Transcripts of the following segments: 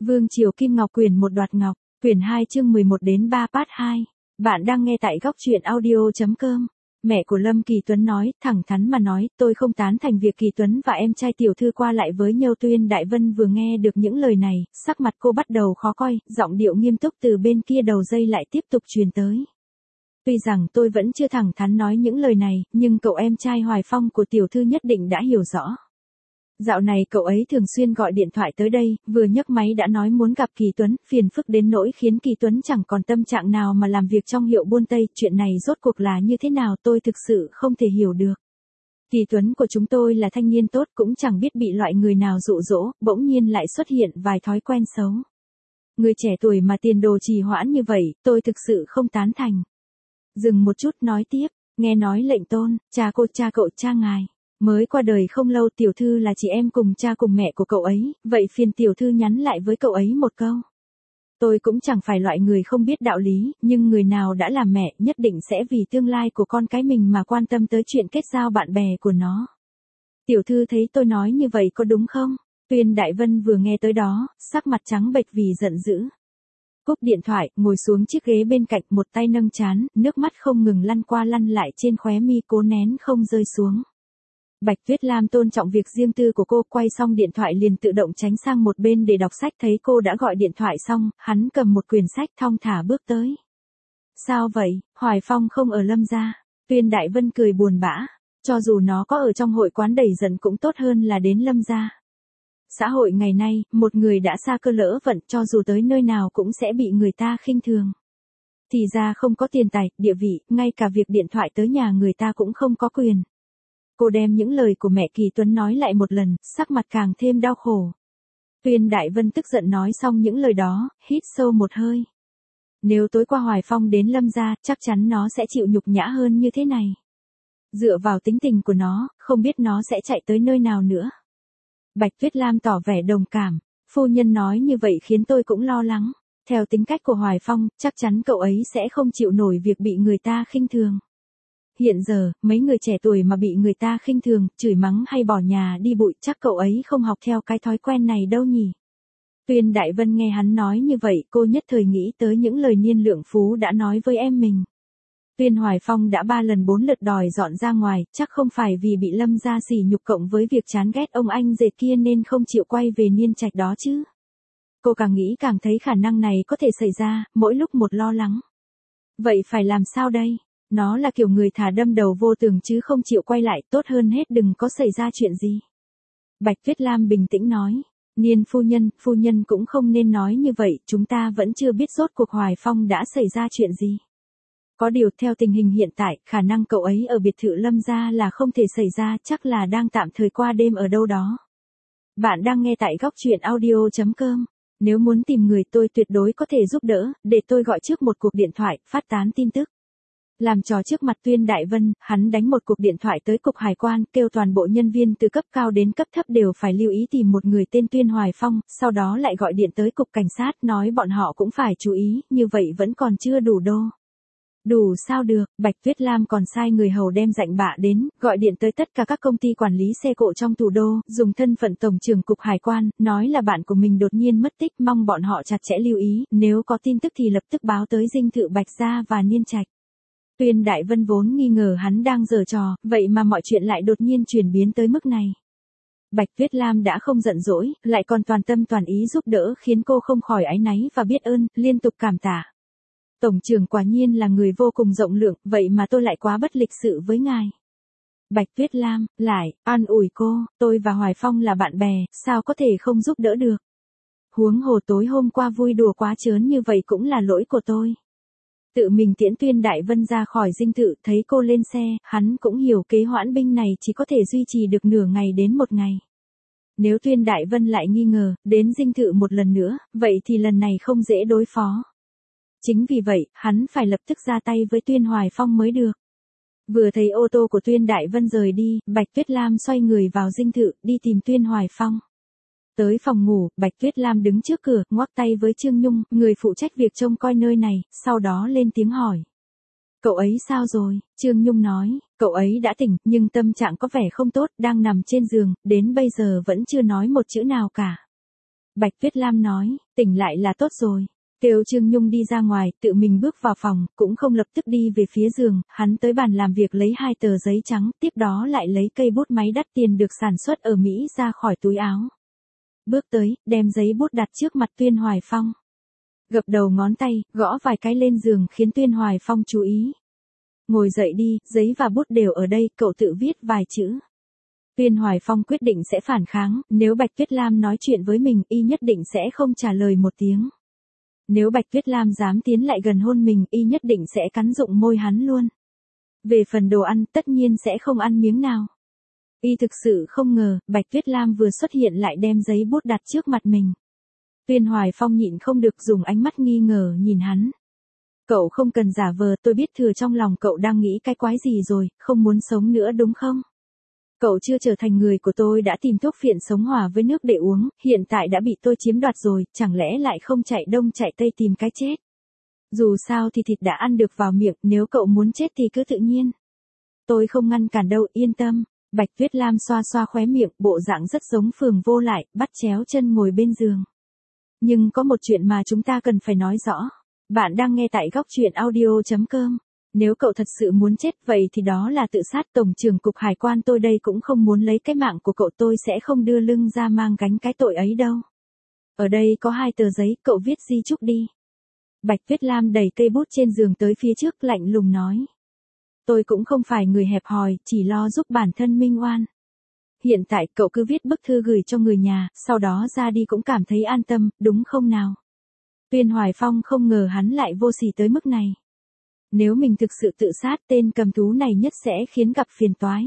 Vương Triều Kim Ngọc quyển 1 đoạt ngọc, quyển 2 chương 11 đến 3 part 2. Bạn đang nghe tại góc truyện audio.com. Mẹ của Lâm Kỳ Tuấn nói, thẳng thắn mà nói, tôi không tán thành việc Kỳ Tuấn và em trai tiểu thư qua lại với nhau. Tuyên Đại Vân vừa nghe được những lời này, sắc mặt cô bắt đầu khó coi, giọng điệu nghiêm túc từ bên kia đầu dây lại tiếp tục truyền tới. Tuy rằng tôi vẫn chưa thẳng thắn nói những lời này, nhưng cậu em trai Hoài Phong của tiểu thư nhất định đã hiểu rõ. Dạo này cậu ấy thường xuyên gọi điện thoại tới đây, vừa nhấc máy đã nói muốn gặp Kỳ Tuấn, phiền phức đến nỗi khiến Kỳ Tuấn chẳng còn tâm trạng nào mà làm việc trong hiệu buôn Tây. Chuyện này rốt cuộc là như thế nào tôi thực sự không thể hiểu được. Kỳ Tuấn của chúng tôi là thanh niên tốt, cũng chẳng biết bị loại người nào dụ dỗ, bỗng nhiên lại xuất hiện vài thói quen xấu. Người trẻ tuổi mà tiền đồ trì hoãn như vậy, tôi thực sự không tán thành. Dừng một chút nói tiếp, nghe nói lệnh tôn, cha cậu cha ngài mới qua đời không lâu, tiểu thư là chị em cùng cha cùng mẹ của cậu ấy, vậy phiền tiểu thư nhắn lại với cậu ấy một câu. Tôi cũng chẳng phải loại người không biết đạo lý, nhưng người nào đã làm mẹ nhất định sẽ vì tương lai của con cái mình mà quan tâm tới chuyện kết giao bạn bè của nó. Tiểu thư thấy tôi nói như vậy có đúng không? Tuyên Đại Vân vừa nghe tới đó, sắc mặt trắng bệch vì giận dữ. Cúp điện thoại, ngồi xuống chiếc ghế bên cạnh, một tay nâng trán, nước mắt không ngừng lăn qua lăn lại trên khóe mi, cố nén không rơi xuống. Bạch Tuyết Lam tôn trọng việc riêng tư của cô, quay xong điện thoại liền tự động tránh sang một bên để đọc sách. Thấy cô đã gọi điện thoại xong, hắn cầm một quyển sách thong thả bước tới. Sao vậy, Hoài Phong không ở Lâm gia? Tuyên Đại Vân cười buồn bã, cho dù nó có ở trong hội quán đầy giận cũng tốt hơn là đến Lâm gia. Xã hội ngày nay, một người đã sa cơ lỡ vận, cho dù tới nơi nào cũng sẽ bị người ta khinh thường. Thì ra không có tiền tài, địa vị, ngay cả việc điện thoại tới nhà người ta cũng không có quyền. Cô đem những lời của mẹ Kỳ Tuấn nói lại một lần, sắc mặt càng thêm đau khổ. Tuyên Đại Vân tức giận nói xong những lời đó, hít sâu một hơi. Nếu tối qua Hoài Phong đến Lâm gia, chắc chắn nó sẽ chịu nhục nhã hơn như thế này. Dựa vào tính tình của nó, không biết nó sẽ chạy tới nơi nào nữa. Bạch Tuyết Lam tỏ vẻ đồng cảm, phu nhân nói như vậy khiến tôi cũng lo lắng. Theo tính cách của Hoài Phong, chắc chắn cậu ấy sẽ không chịu nổi việc bị người ta khinh thường. Hiện giờ, mấy người trẻ tuổi mà bị người ta khinh thường, chửi mắng hay bỏ nhà đi bụi, chắc cậu ấy không học theo cái thói quen này đâu nhỉ. Tuyên Đại Vân nghe hắn nói như vậy, cô nhất thời nghĩ tới những lời Niên Lượng Phú đã nói với em mình. Tuyên Hoài Phong đã 3 lần 4 lượt đòi dọn ra ngoài, chắc không phải vì bị Lâm gia sỉ nhục cộng với việc chán ghét ông anh dệt kia nên không chịu quay về Niên Trạch đó chứ. Cô càng nghĩ càng thấy khả năng này có thể xảy ra, mỗi lúc một lo lắng. Vậy phải làm sao đây? Nó là kiểu người thà đâm đầu vô tường chứ không chịu quay lại, tốt hơn hết đừng có xảy ra chuyện gì. Bạch Tuyết Lam bình tĩnh nói, Niên phu nhân cũng không nên nói như vậy, chúng ta vẫn chưa biết rốt cuộc Hoài Phong đã xảy ra chuyện gì. Có điều theo tình hình hiện tại, khả năng cậu ấy ở biệt thự Lâm gia là không thể xảy ra, chắc là đang tạm thời qua đêm ở đâu đó. Bạn đang nghe tại góc truyện audio.com. Nếu muốn tìm người tôi tuyệt đối có thể giúp đỡ, để tôi gọi trước một cuộc điện thoại, phát tán tin tức. Làm trò trước mặt Tuyên Đại Vân, hắn đánh một cuộc điện thoại tới cục hải quan, kêu toàn bộ nhân viên từ cấp cao đến cấp thấp đều phải lưu ý tìm một người tên Tuyên Hoài Phong, sau đó lại gọi điện tới cục cảnh sát nói bọn họ cũng phải chú ý, như vậy vẫn còn chưa đủ đô. Đủ sao được, Bạch Tuyết Lam còn sai người hầu đem dạnh bạ đến, gọi điện tới tất cả các công ty quản lý xe cộ trong thủ đô, dùng thân phận tổng trưởng cục hải quan, nói là bạn của mình đột nhiên mất tích, mong bọn họ chặt chẽ lưu ý, nếu có tin tức thì lập tức báo tới dinh thự Bạch gia và Niên Trạch. Tuyên Đại Vân vốn nghi ngờ hắn đang giở trò, vậy mà mọi chuyện lại đột nhiên chuyển biến tới mức này. Bạch Tuyết Lam đã không giận dỗi, lại còn toàn tâm toàn ý giúp đỡ khiến cô không khỏi áy náy và biết ơn, liên tục cảm tạ. Tổng trưởng quả nhiên là người vô cùng rộng lượng, vậy mà tôi lại quá bất lịch sự với ngài. Bạch Tuyết Lam, lại, an ủi cô, tôi và Hoài Phong là bạn bè, sao có thể không giúp đỡ được. Huống hồ tối hôm qua vui đùa quá trớn như vậy cũng là lỗi của tôi. Tự mình tiễn Tuyên Đại Vân ra khỏi dinh thự, thấy cô lên xe, hắn cũng hiểu kế hoãn binh này chỉ có thể duy trì được nửa ngày đến một ngày. Nếu Tuyên Đại Vân lại nghi ngờ, đến dinh thự một lần nữa, vậy thì lần này không dễ đối phó. Chính vì vậy, hắn phải lập tức ra tay với Tuyên Hoài Phong mới được. Vừa thấy ô tô của Tuyên Đại Vân rời đi, Bạch Tuyết Lam xoay người vào dinh thự, đi tìm Tuyên Hoài Phong. Tới phòng ngủ, Bạch Tuyết Lam đứng trước cửa, ngoắc tay với Trương Nhung, người phụ trách việc trông coi nơi này, sau đó lên tiếng hỏi. Cậu ấy sao rồi? Trương Nhung nói, cậu ấy đã tỉnh, nhưng tâm trạng có vẻ không tốt, đang nằm trên giường, đến bây giờ vẫn chưa nói một chữ nào cả. Bạch Tuyết Lam nói, tỉnh lại là tốt rồi. Kêu Trương Nhung đi ra ngoài, tự mình bước vào phòng, cũng không lập tức đi về phía giường, hắn tới bàn làm việc lấy 2 tờ giấy trắng, tiếp đó lại lấy cây bút máy đắt tiền được sản xuất ở Mỹ ra khỏi túi áo. Bước tới, đem giấy bút đặt trước mặt Tuyên Hoài Phong. Gập đầu ngón tay, gõ vài cái lên giường khiến Tuyên Hoài Phong chú ý. Ngồi dậy đi, giấy và bút đều ở đây, cậu tự viết vài chữ. Tuyên Hoài Phong quyết định sẽ phản kháng, nếu Bạch Tuyết Lam nói chuyện với mình, y nhất định sẽ không trả lời một tiếng. Nếu Bạch Tuyết Lam dám tiến lại gần hôn mình, y nhất định sẽ cắn rụng môi hắn luôn. Về phần đồ ăn, tất nhiên sẽ không ăn miếng nào. Y thực sự không ngờ, Bạch Tuyết Lam vừa xuất hiện lại đem giấy bút đặt trước mặt mình. Tuyên Hoài Phong nhịn không được dùng ánh mắt nghi ngờ nhìn hắn. Cậu không cần giả vờ, tôi biết thừa trong lòng cậu đang nghĩ cái quái gì rồi, không muốn sống nữa đúng không? Cậu chưa trở thành người của tôi đã tìm thuốc phiện sống hòa với nước để uống, hiện tại đã bị tôi chiếm đoạt rồi, chẳng lẽ lại không chạy đông chạy tây tìm cái chết? Dù sao thì thịt đã ăn được vào miệng, nếu cậu muốn chết thì cứ tự nhiên. Tôi không ngăn cản đâu, yên tâm. Bạch Tuyết Lam xoa xoa khóe miệng, bộ dạng rất giống Phường Vô Lại, bắt chéo chân ngồi bên giường. Nhưng có một chuyện mà chúng ta cần phải nói rõ. Bạn đang nghe tại góc truyện audio.com. Nếu cậu thật sự muốn chết vậy thì đó là tự sát. Tổng trưởng cục hải quan tôi đây cũng không muốn lấy cái mạng của cậu, tôi sẽ không đưa lưng ra mang gánh cái tội ấy đâu. Ở đây có 2 tờ giấy, cậu viết di chúc đi. Bạch Tuyết Lam đẩy cây bút trên giường tới phía trước lạnh lùng nói. Tôi cũng không phải người hẹp hòi, chỉ lo giúp bản thân minh oan. Hiện tại cậu cứ viết bức thư gửi cho người nhà, sau đó ra đi cũng cảm thấy an tâm, đúng không nào? Tuyên Hoài Phong không ngờ hắn lại vô sỉ tới mức này. Nếu mình thực sự tự sát, tên cầm thú này nhất sẽ khiến gặp phiền toái.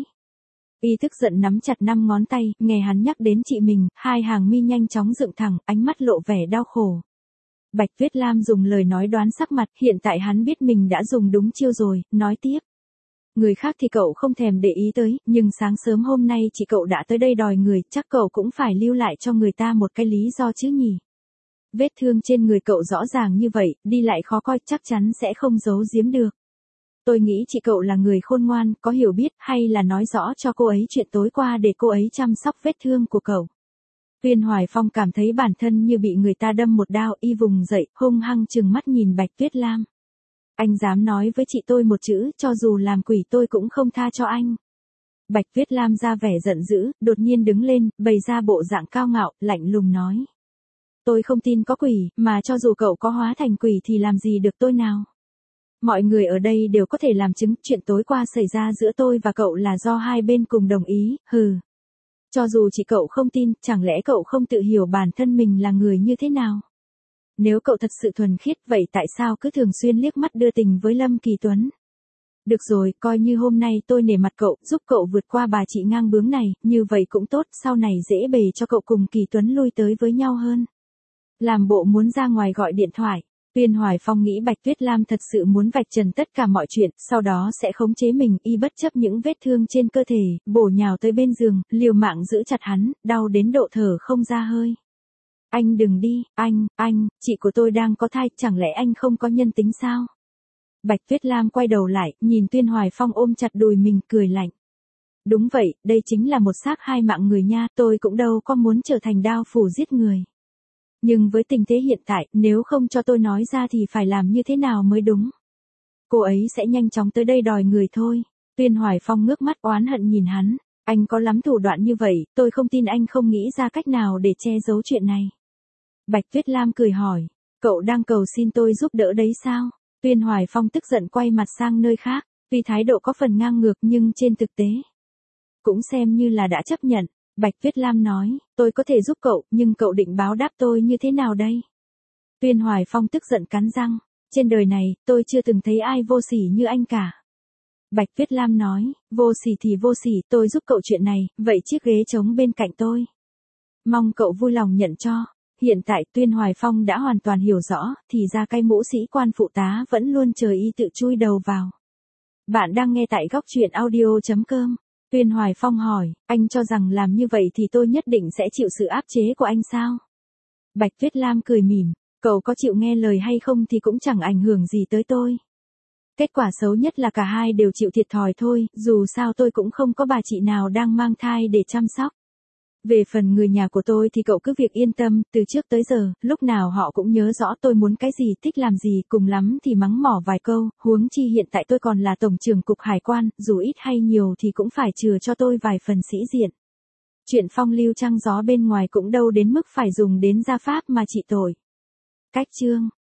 Y tức giận nắm chặt 5 ngón tay, nghe hắn nhắc đến chị mình, 2 hàng mi nhanh chóng dựng thẳng, ánh mắt lộ vẻ đau khổ. Bạch Tuyết Lam dùng lời nói đoán sắc mặt, hiện tại hắn biết mình đã dùng đúng chiêu rồi, nói tiếp. Người khác thì cậu không thèm để ý tới, nhưng sáng sớm hôm nay chị cậu đã tới đây đòi người, chắc cậu cũng phải lưu lại cho người ta một cái lý do chứ nhỉ. Vết thương trên người cậu rõ ràng như vậy, đi lại khó coi, chắc chắn sẽ không giấu giếm được. Tôi nghĩ chị cậu là người khôn ngoan, có hiểu biết, hay là nói rõ cho cô ấy chuyện tối qua để cô ấy chăm sóc vết thương của cậu. Tuyên Hoài Phong cảm thấy bản thân như bị người ta đâm một đao, y vùng dậy, hung hăng trừng mắt nhìn Bạch Tuyết Lam. Anh dám nói với chị tôi một chữ, cho dù làm quỷ tôi cũng không tha cho anh. Bạch Tuyết Lam ra vẻ giận dữ, đột nhiên đứng lên, bày ra bộ dạng cao ngạo, lạnh lùng nói. Tôi không tin có quỷ, mà cho dù cậu có hóa thành quỷ thì làm gì được tôi nào. Mọi người ở đây đều có thể làm chứng, chuyện tối qua xảy ra giữa tôi và cậu là do hai bên cùng đồng ý, hừ. Cho dù chị cậu không tin, chẳng lẽ cậu không tự hiểu bản thân mình là người như thế nào? Nếu cậu thật sự thuần khiết, vậy tại sao cứ thường xuyên liếc mắt đưa tình với Lâm Kỳ Tuấn? Được rồi, coi như hôm nay tôi nể mặt cậu, giúp cậu vượt qua bà chị ngang bướng này, như vậy cũng tốt, sau này dễ bề cho cậu cùng Kỳ Tuấn lui tới với nhau hơn. Làm bộ muốn ra ngoài gọi điện thoại. Tuyên Hoài Phong nghĩ Bạch Tuyết Lam thật sự muốn vạch trần tất cả mọi chuyện, sau đó sẽ khống chế mình, y bất chấp những vết thương trên cơ thể, bổ nhào tới bên giường, liều mạng giữ chặt hắn, đau đến độ thở không ra hơi. Anh đừng đi, anh, chị của tôi đang có thai, chẳng lẽ anh không có nhân tính sao? Bạch Tuyết Lam quay đầu lại, nhìn Tuyên Hoài Phong ôm chặt đùi mình, cười lạnh. Đúng vậy, đây chính là một xác 2 mạng người nha, tôi cũng đâu có muốn trở thành đao phủ giết người. Nhưng với tình thế hiện tại, nếu không cho tôi nói ra thì phải làm như thế nào mới đúng? Cô ấy sẽ nhanh chóng tới đây đòi người thôi. Tuyên Hoài Phong ngước mắt oán hận nhìn hắn. Anh có lắm thủ đoạn như vậy, tôi không tin anh không nghĩ ra cách nào để che giấu chuyện này. Bạch Tuyết Lam cười hỏi, cậu đang cầu xin tôi giúp đỡ đấy sao? Tuyên Hoài Phong tức giận quay mặt sang nơi khác, tuy thái độ có phần ngang ngược nhưng trên thực tế cũng xem như là đã chấp nhận. Bạch Tuyết Lam nói, tôi có thể giúp cậu, nhưng cậu định báo đáp tôi như thế nào đây? Tuyên Hoài Phong tức giận cắn răng, trên đời này, tôi chưa từng thấy ai vô sỉ như anh cả. Bạch Tuyết Lam nói, vô sỉ thì vô sỉ, tôi giúp cậu chuyện này, vậy chiếc ghế trống bên cạnh tôi. Mong cậu vui lòng nhận cho. Hiện tại Tuyên Hoài Phong đã hoàn toàn hiểu rõ, thì ra cái mũ sĩ quan phụ tá vẫn luôn chờ y tự chui đầu vào. Bạn đang nghe tại góc truyện audio.com. Tuyên Hoài Phong hỏi, anh cho rằng làm như vậy thì tôi nhất định sẽ chịu sự áp chế của anh sao? Bạch Tuyết Lam cười mỉm, cậu có chịu nghe lời hay không thì cũng chẳng ảnh hưởng gì tới tôi. Kết quả xấu nhất là cả hai đều chịu thiệt thòi thôi, dù sao tôi cũng không có bà chị nào đang mang thai để chăm sóc. Về phần người nhà của tôi thì cậu cứ việc yên tâm, từ trước tới giờ, lúc nào họ cũng nhớ rõ tôi muốn cái gì, thích làm gì, cùng lắm thì mắng mỏ vài câu, huống chi hiện tại tôi còn là tổng trưởng cục hải quan, dù ít hay nhiều thì cũng phải chừa cho tôi vài phần sĩ diện. Chuyện phong lưu trăng gió bên ngoài cũng đâu đến mức phải dùng đến gia pháp mà trị tội. Cách chương